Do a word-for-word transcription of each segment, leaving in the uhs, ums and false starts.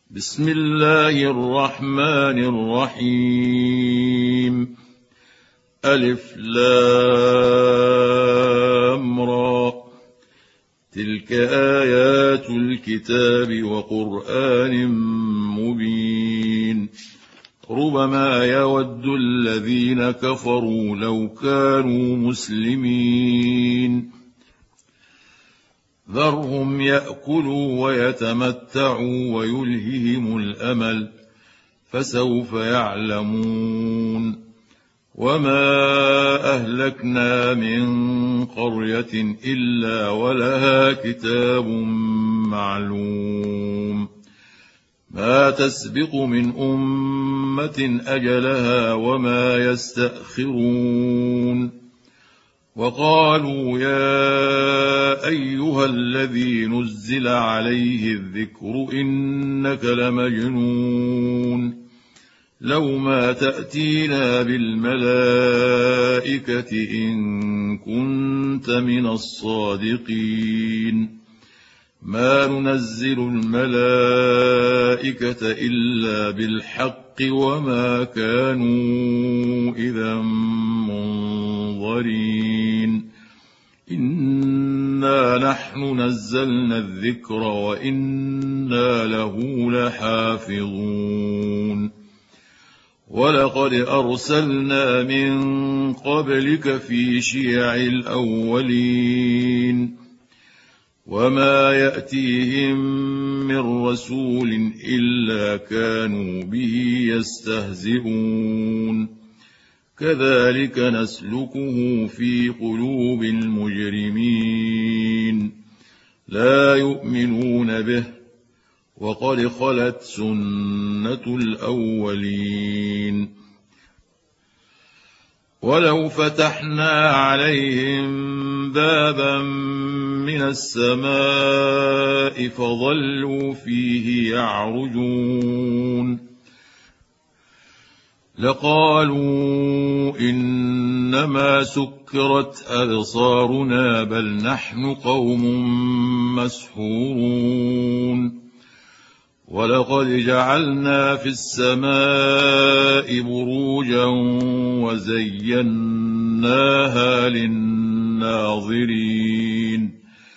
بسم الله الرحمن الرحيم. ألف لام را، تلك آيات الكتاب وقرآن مبين. ربما يود الذين كفروا لو كانوا مسلمين. ذرهم يأكلوا ويتمتعوا ويلههم الأمل، فسوف يعلمون. وما أهلكنا من قرية إلا ولها كتاب معلوم، ما تسبق من أمة أجلها وما يستأخرون. وقالوا يا أيها الذي نزل عليه الذكر إنك لمجنون، لو ما تأتينا بالملائكة إن كنت من الصادقين. ما ننزل الملائكة إلا بالحق وما كانوا إذا منظرين. إنا نحن نزلنا الذكر وإنا له لحافظون. ولقد أرسلنا من قبلك في شيع الأولين، وما يأتيهم من رسول إلا كانوا به يستهزئون. كذلك نسلكه في قلوب المجرمين، لا يؤمنون به، وقد خلت سنة الأولين. ولو فتحنا عليهم بابا من السماء فظلوا فيه يعرجون لقالوا إنما سكرت أبصارنا بل نحن قوم مسحورون. ولقد جعلنا في السماء بروجا وزيناها للناظرين،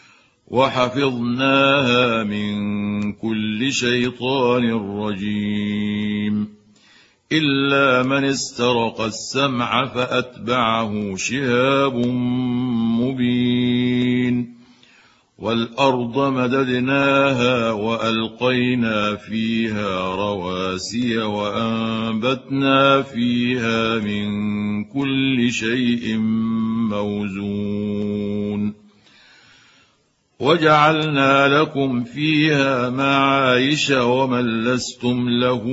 وحفظناها من كل شيطان رجيم، إلا من استرق السمع فأتبعه شهاب مبين. والأرض مددناها وألقينا فيها رواسي وأنبتنا فيها من كل شيء موزون، وجعلنا لكم فيها معايش ومن لستم له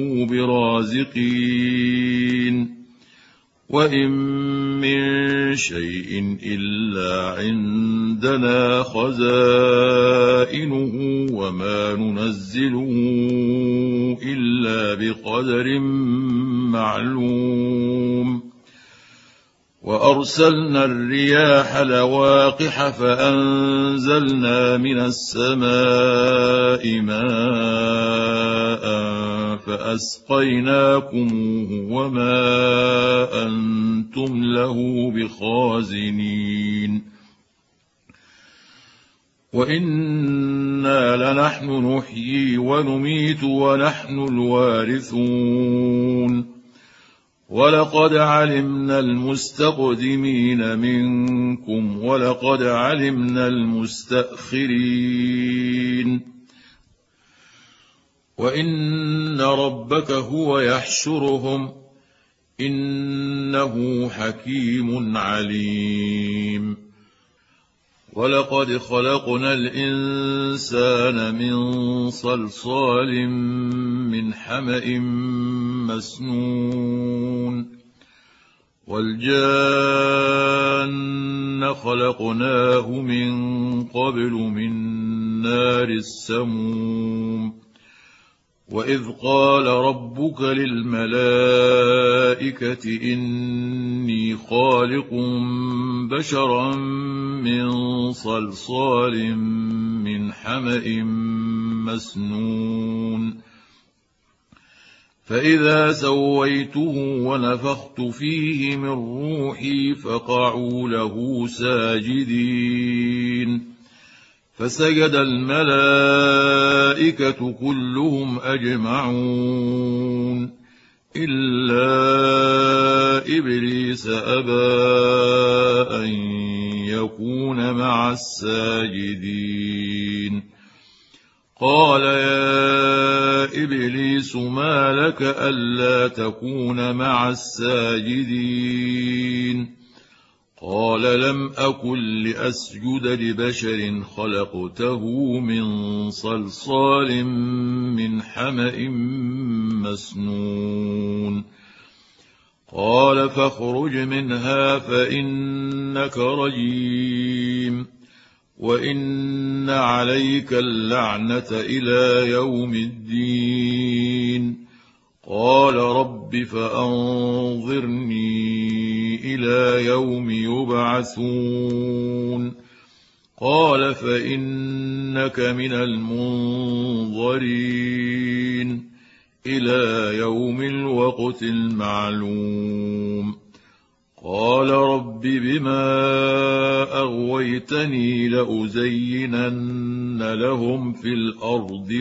برازقين. وإن من شيء إلا عندنا خزائنه وما ننزله إلا بقدر معلوم. وأرسلنا الرياح لواقح فأنزلنا من السماء ماء فأسقيناكموه وما أنتم له بخازنين. وإنا لنحن نحيي ونميت ونحن الوارثون. ولقد علمنا المستقدمين منكم ولقد علمنا المستأخرين. وإن ربك هو يحشرهم إنه حكيم عليم. ولقد خلقنا الإنسان من صلصال من حمأ مسنون. والجان خلقناه من قبل من نار السموم. وإذ قال ربك للملائكة إني خالق بشرا من صلصال من حمأ مسنون فإذا سويته ونفخت فيه من روحي فقعوا له ساجدين فسجد الملائكة كلهم أجمعون إلا إبليس أبى أن يكون مع الساجدين قال يا إبليس ما لك ألا تكون مع الساجدين قال لم أكن لأسجد لبشر خلقته من صلصال من حمأ مسنون قال فاخرج منها فإنك رجيم وإن عليك اللعنة إلى يوم الدين قال رب فأنظرني إلى يوم يبعثون قال فإنك من المنظرين إلى يوم الوقت المعلوم قال رب بما أغويتني لأزينن لهم في الأرض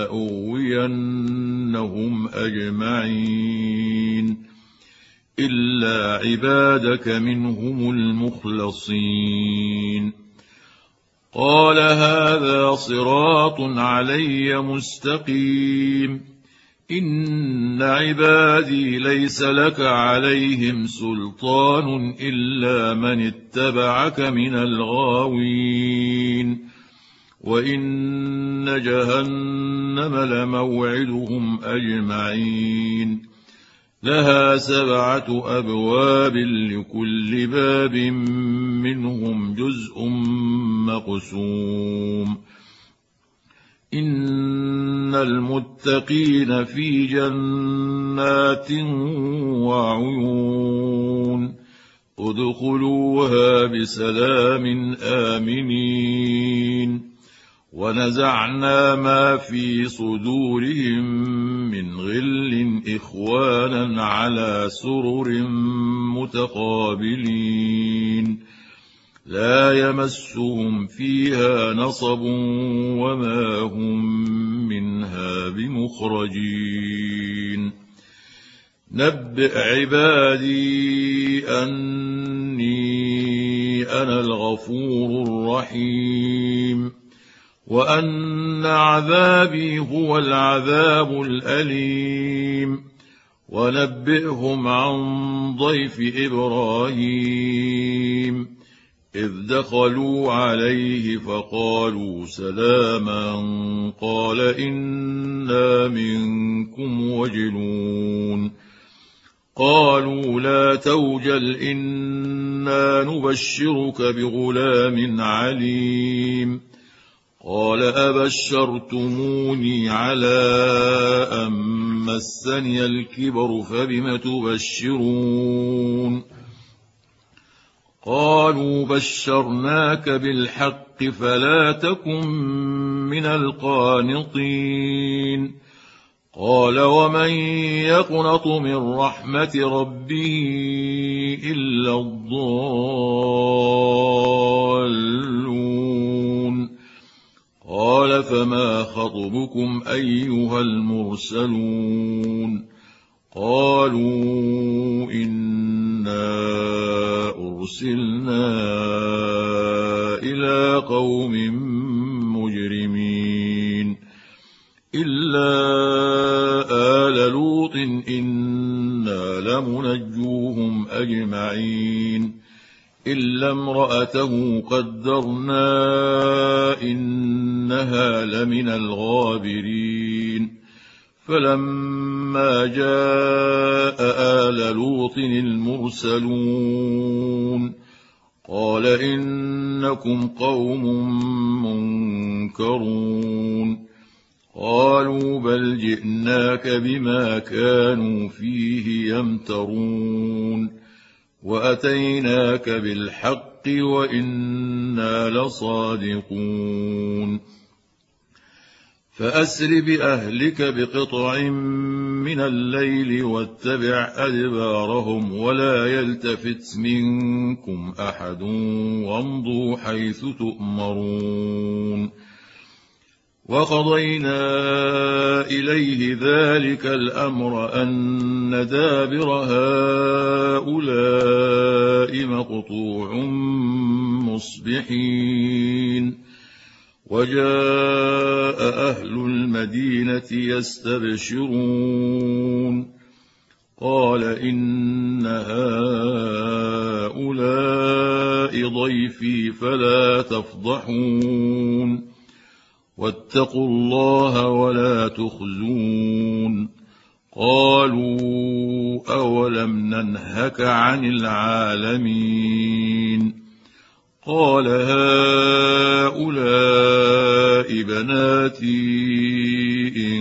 ولأغوينهم أجمعين إلا عبادك منهم المخلصين قال هذا صراط علي مستقيم إن عبادي ليس لك عليهم سلطان إلا من اتبعك من الغاوين وإن جهنم لموعدهم أجمعين لها سبعة أبواب لكل باب منهم جزء مقسوم إن المتقين في جنات وعيون ادخلوها بسلام آمنين ونزعنا ما في صدورهم من غل إخوانا على سرر متقابلين لا يمسهم فيها نصب وما هم منها بمخرجين نبئ عبادي أني أنا الغفور الرحيم وأن عذابي هو العذاب الأليم ونبئهم عن ضيف إبراهيم إذ دخلوا عليه فقالوا سلاما قال إنا منكم وجلون قالوا لا توجل إنا نبشرك بغلام عليم قال أبشرتموني على أن مسني الكبر فبم تبشرون قالوا بشرناك بالحق فلا تكن من القانطين قال ومن يقنط من رحمة ربه إلا الضالون قال فما خطبكم أيها المرسلون قالوا إنا أرسلنا إلى قوم مجرمين إلا آل لوط إنا لمنجوهم أجمعين إلا امرأته قدرنا إنها لمن الغابرين فلما جاء آل لوط المرسلون قال إنكم قوم منكرون قالوا بل جئناك بما كانوا فيه يمترون وأتيناك بالحق وإنا لصادقون فأسر بأهلك بقطع من الليل واتبع أدبارهم ولا يلتفت منكم أحد وامضوا حيث تؤمرون وقضينا إليه ذلك الأمر أن دابر هؤلاء مقطوع مصبحين وجاء أهل المدينة يستبشرون قال إن هؤلاء ضيفي فلا تفضحون واتقوا الله ولا تخزون قالوا أولم ننهك عن العالمين قال هؤلاء بناتي إن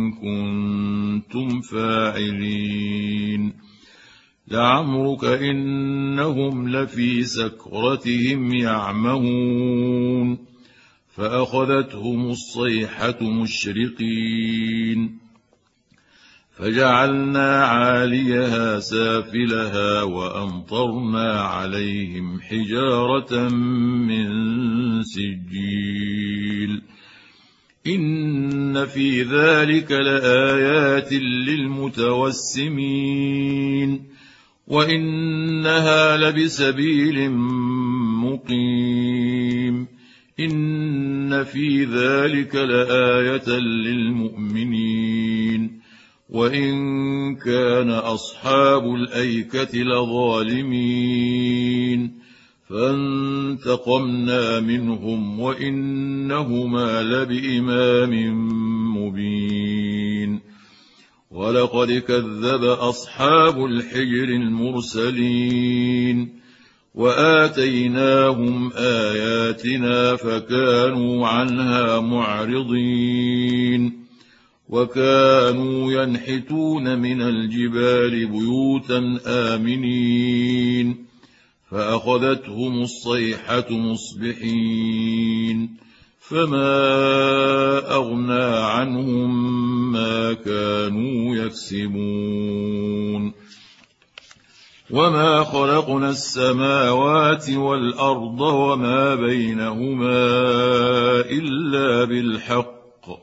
كنتم فاعلين لعمرك إنهم لفي سكرتهم يعمهون فأخذتهم الصيحة مشرقين فجعلنا عاليها سافلها وأمطرنا عليهم حجارة من سجيل إن في ذلك لآيات للمتوسمين وإنها لبسبيل مقيم إن في ذلك لآية للمؤمنين وإن كان أصحاب الأيكة لظالمين فانتقمنا منهم وإنهما لبإمام مبين ولقد كذب أصحاب الحجر المرسلين وآتيناهم آياتنا فكانوا عنها معرضين وكانوا ينحتون من الجبال بيوتا آمنين فأخذتهم الصيحة مصبحين فما أغنى عنهم ما كانوا يكسبون وما خلقنا السماوات والأرض وما بينهما إلا بالحق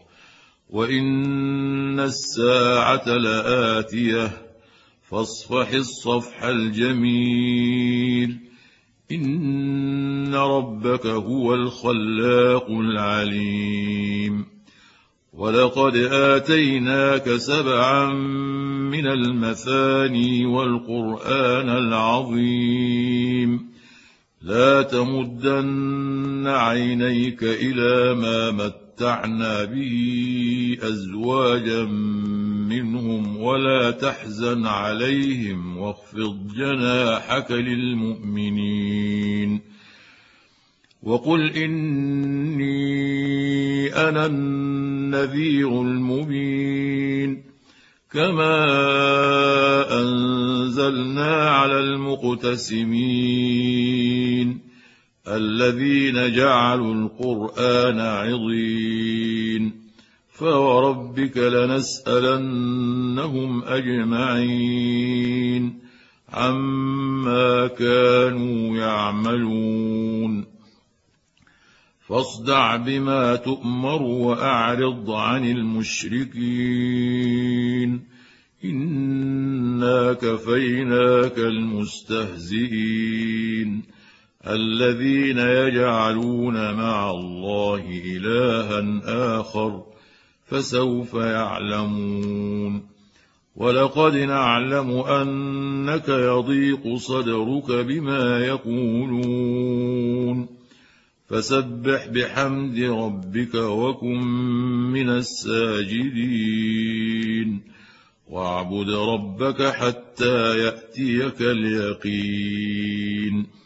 وإن الساعة لآتية فاصفح الصفح الجميل إن ربك هو الخلاق العليم ولقد آتيناك سبعا من المثاني والقرآن العظيم لا تمدن عينيك إلى ما متعنا به أزواجا منهم ولا تحزن عليهم واخفض جناحك للمؤمنين وقل إني أنا النذير المبين كما أنزلنا على المقتسمين الذين جعلوا القرآن عضين فوربك لنسألنهم أجمعين عما كانوا يعملون فاصدع بما تؤمر وأعرض عن المشركين إنا كفيناك المستهزئين الذين يجعلون مع الله إلها آخر فسوف يعلمون ولقد نعلم أنك يضيق صدرك بما يقولون فسبح بحمد ربك وكن من الساجدين واعبد ربك حتى يأتيك اليقين